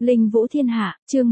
Linh Vũ Thiên Hạ, chương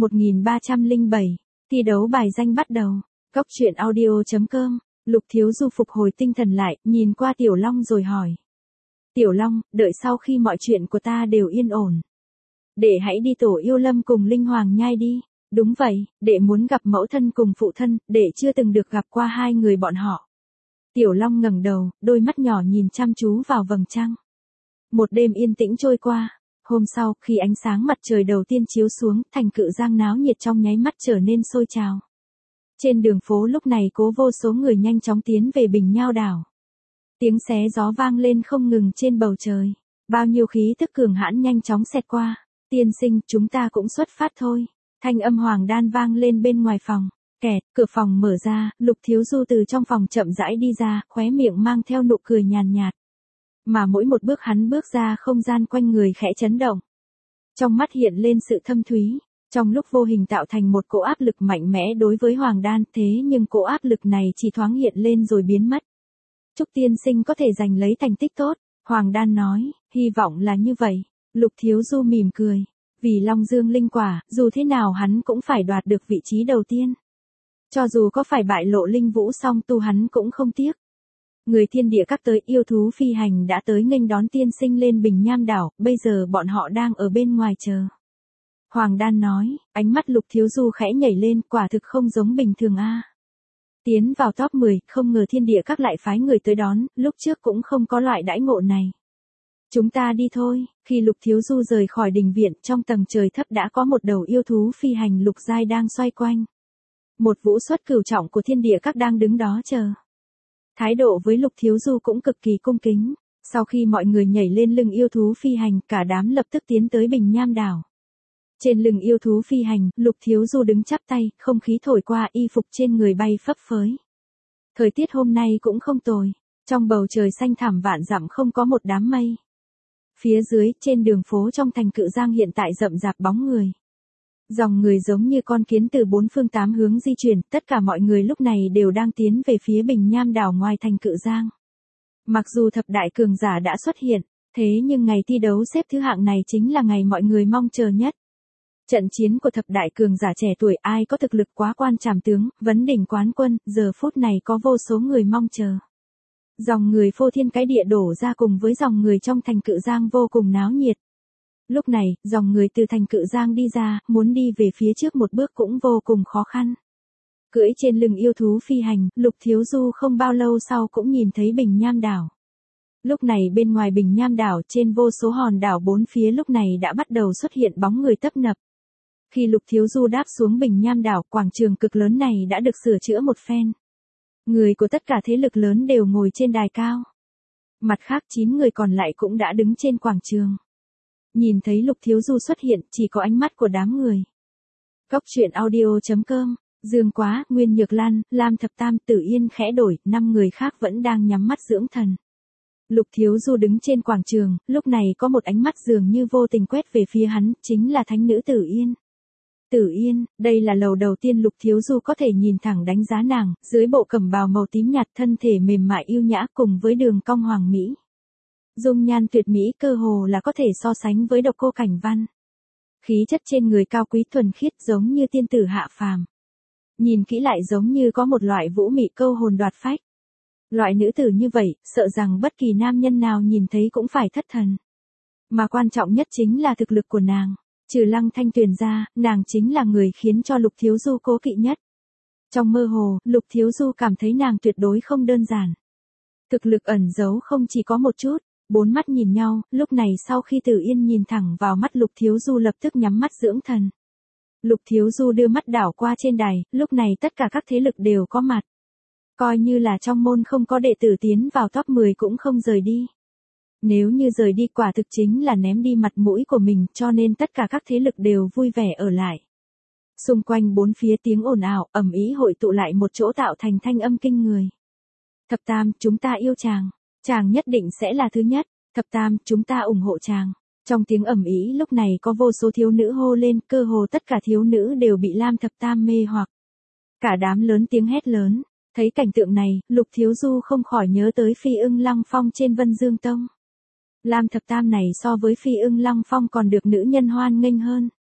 1307, thi đấu bài danh bắt đầu. Cốc truyện audio.com, Lục Thiếu Du phục hồi tinh thần lại, nhìn qua Tiểu Long rồi hỏi. Tiểu Long, đợi sau khi mọi chuyện của ta đều yên ổn. Đệ hãy đi Tổ Yêu Lâm cùng Linh Hoàng Nhai đi. Đúng vậy, đệ muốn gặp mẫu thân cùng phụ thân, đệ chưa từng được gặp qua hai người bọn họ. Tiểu Long ngẩng đầu, đôi mắt nhỏ nhìn chăm chú vào vầng trăng. Một đêm yên tĩnh trôi qua. Hôm sau, khi ánh sáng mặt trời đầu tiên chiếu xuống, thành Cự Giang náo nhiệt trong nháy mắt trở nên sôi trào. Trên đường phố lúc này cố vô số người nhanh chóng tiến về Bình Nhao đảo. Tiếng xé gió vang lên không ngừng trên bầu trời. Bao nhiêu khí tức cường hãn nhanh chóng xẹt qua. Tiên sinh, chúng ta cũng xuất phát thôi. Thanh âm Hoàng Đan vang lên bên ngoài phòng. Kẹt, cửa phòng mở ra, Lục Thiếu Du từ trong phòng chậm rãi đi ra, khóe miệng mang theo nụ cười nhàn nhạt. Mà mỗi một bước hắn bước ra không gian quanh người khẽ chấn động. Trong mắt hiện lên sự thâm thúy, trong lúc vô hình tạo thành một cỗ áp lực mạnh mẽ đối với Hoàng Đan, thế nhưng cỗ áp lực này chỉ thoáng hiện lên rồi biến mất. Chúc tiên sinh có thể giành lấy thành tích tốt, Hoàng Đan nói, hy vọng là như vậy. Lục Thiếu Du mỉm cười, vì Long Dương linh quả, dù thế nào hắn cũng phải đoạt được vị trí đầu tiên. Cho dù có phải bại lộ linh vũ song tu hắn cũng không tiếc. Người thiên địa các tới yêu thú phi hành đã tới nghênh đón tiên sinh lên Bình Nham đảo, bây giờ bọn họ đang ở bên ngoài chờ. Hoàng Đan nói, ánh mắt Lục Thiếu Du khẽ nhảy lên, quả thực không giống bình thường a. Tiến vào top 10, không ngờ thiên địa các lại phái người tới đón, lúc trước cũng không có loại đãi ngộ này. Chúng ta đi thôi, khi Lục Thiếu Du rời khỏi đình viện, trong tầng trời thấp đã có một đầu yêu thú phi hành lục giai đang xoay quanh. Một vũ xuất cửu trọng của thiên địa các đang đứng đó chờ. Thái độ với Lục Thiếu Du cũng cực kỳ cung kính. Sau khi mọi người nhảy lên lưng yêu thú phi hành, cả đám lập tức tiến tới Bình Nham đảo. Trên lưng yêu thú phi hành, Lục Thiếu Du đứng chắp tay, không khí thổi qua, y phục trên người bay phấp phới. Thời tiết hôm nay cũng không tồi. Trong bầu trời xanh thẳm vạn dặm không có một đám mây. Phía dưới, trên đường phố trong thành Cự Giang hiện tại rậm rạp bóng người. Dòng người giống như con kiến từ bốn phương tám hướng di chuyển, tất cả mọi người lúc này đều đang tiến về phía Bình Nham đảo ngoài thành Cự Giang. Mặc dù thập đại cường giả đã xuất hiện, thế nhưng ngày thi đấu xếp thứ hạng này chính là ngày mọi người mong chờ nhất. Trận chiến của thập đại cường giả trẻ tuổi, ai có thực lực quá quan trảm tướng, vấn đỉnh quán quân, giờ phút này có vô số người mong chờ. Dòng người phô thiên cái địa đổ ra cùng với dòng người trong thành Cự Giang vô cùng náo nhiệt. Lúc này, dòng người từ thành Cự Giang đi ra, muốn đi về phía trước một bước cũng vô cùng khó khăn. Cưỡi trên lưng yêu thú phi hành, Lục Thiếu Du không bao lâu sau cũng nhìn thấy Bình Nham đảo. Lúc này bên ngoài Bình Nham đảo, trên vô số hòn đảo bốn phía lúc này đã bắt đầu xuất hiện bóng người tấp nập. Khi Lục Thiếu Du đáp xuống Bình Nham đảo, quảng trường cực lớn này đã được sửa chữa một phen. Người của tất cả thế lực lớn đều ngồi trên đài cao. Mặt khác 9 người còn lại cũng đã đứng trên quảng trường. Nhìn thấy Lục Thiếu Du xuất hiện, chỉ có ánh mắt của đám người. Cốc truyện audio.com, Dương Quá, Nguyên Nhược Lan, Lam Thập Tam, Tử Yên khẽ đổi, 5 người khác vẫn đang nhắm mắt dưỡng thần. Lục Thiếu Du đứng trên quảng trường, lúc này có một ánh mắt dường như vô tình quét về phía hắn, chính là thánh nữ Tử Yên. Tử Yên, đây là lần đầu tiên Lục Thiếu Du có thể nhìn thẳng đánh giá nàng, dưới bộ cẩm bào màu tím nhạt, thân thể mềm mại yêu nhã cùng với đường cong hoàng mỹ. Dung nhan tuyệt mỹ cơ hồ là có thể so sánh với Độc Cô Cảnh Văn. Khí chất trên người cao quý thuần khiết giống như tiên tử hạ phàm. Nhìn kỹ lại giống như có một loại vũ mị câu hồn đoạt phách. Loại nữ tử như vậy, sợ rằng bất kỳ nam nhân nào nhìn thấy cũng phải thất thần. Mà quan trọng nhất chính là thực lực của nàng. Trừ Lăng Thanh Tuyền ra, nàng chính là người khiến cho Lục Thiếu Du cố kỵ nhất. Trong mơ hồ, Lục Thiếu Du cảm thấy nàng tuyệt đối không đơn giản. Thực lực ẩn giấu không chỉ có một chút. Bốn mắt nhìn nhau, lúc này sau khi Tử Yên nhìn thẳng vào mắt Lục Thiếu Du lập tức nhắm mắt dưỡng thần. Lục Thiếu Du đưa mắt đảo qua trên đài, lúc này tất cả các thế lực đều có mặt. Coi như là trong môn không có đệ tử tiến vào top 10 cũng không rời đi. Nếu như rời đi quả thực chính là ném đi mặt mũi của mình, cho nên tất cả các thế lực đều vui vẻ ở lại. Xung quanh bốn phía tiếng ồn ào, ầm ĩ hội tụ lại một chỗ tạo thành thanh âm kinh người. Thập Tam, chúng ta yêu chàng. Chàng nhất định sẽ là thứ nhất. Thập Tam, chúng ta ủng hộ chàng. Trong tiếng ầm ĩ lúc này có vô số thiếu nữ hô lên, cơ hồ tất cả thiếu nữ đều bị Lam Thập Tam mê hoặc. Cả đám lớn tiếng hét lớn. Thấy cảnh tượng này, Lục Thiếu Du không khỏi nhớ tới Phi Ưng Lăng Phong trên Vân Dương Tông. Lam Thập Tam này so với Phi Ưng Lăng Phong còn được nữ nhân hoan nghênh hơn.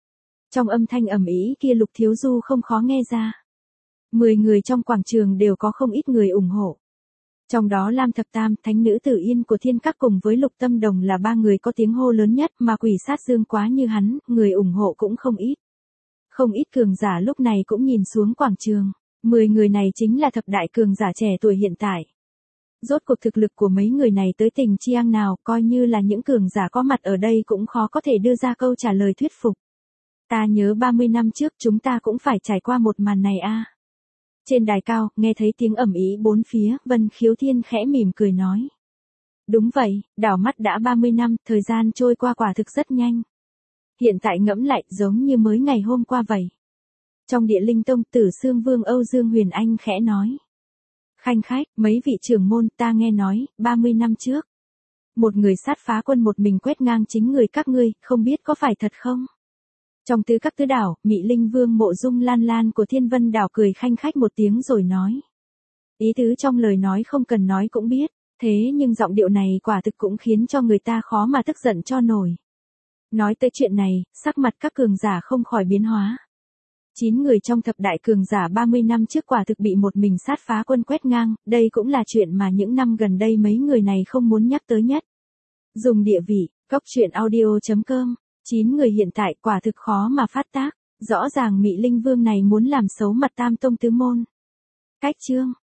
Trong âm thanh ầm ĩ kia Lục Thiếu Du không khó nghe ra. 10 người trong quảng trường đều có không ít người ủng hộ. Trong đó Lam Thập Tam, thánh nữ Tử Yên của Thiên Các cùng với Lục Tâm Đồng là 3 người có tiếng hô lớn nhất, mà Quỷ Sát Dương Quá như hắn, người ủng hộ cũng không ít. Không ít cường giả lúc này cũng nhìn xuống quảng trường. 10 người này chính là thập đại cường giả trẻ tuổi hiện tại. Rốt cuộc thực lực của mấy người này tới tình chiang nào, coi như là những cường giả có mặt ở đây cũng khó có thể đưa ra câu trả lời thuyết phục. Ta nhớ 30 năm trước chúng ta cũng phải trải qua một màn này a. Trên đài cao, nghe thấy tiếng ầm ĩ bốn phía, Vân Khiếu Thiên khẽ mỉm cười nói. Đúng vậy, đảo mắt đã 30 năm, thời gian trôi qua quả thực rất nhanh. Hiện tại ngẫm lại giống như mới ngày hôm qua vậy. Trong Địa Linh Tông, Tử Xương Vương Âu Dương Huyền Anh khẽ nói. Khanh khách, mấy vị trưởng môn, ta nghe nói, 30 năm trước. Một người sát phá quân một mình quét ngang chính người các ngươi, không biết có phải thật không? Trong Tứ Các Tứ Đảo, Mị Linh Vương Mộ Dung Lan Lan của Thiên Vân Đảo cười khanh khách một tiếng rồi nói. Ý tứ trong lời nói không cần nói cũng biết, thế nhưng giọng điệu này quả thực cũng khiến cho người ta khó mà tức giận cho nổi. Nói tới chuyện này, sắc mặt các cường giả không khỏi biến hóa. 9 người trong thập đại cường giả 30 năm trước quả thực bị một mình sát phá quân quét ngang, đây cũng là chuyện mà những năm gần đây mấy người này không muốn nhắc tới nhất. Dùng địa vị, coctruyện.audio.com, 9 người hiện tại quả thực khó mà phát tác, rõ ràng Mị Linh Vương này muốn làm xấu mặt Tam Tông Tứ Môn. Cách chương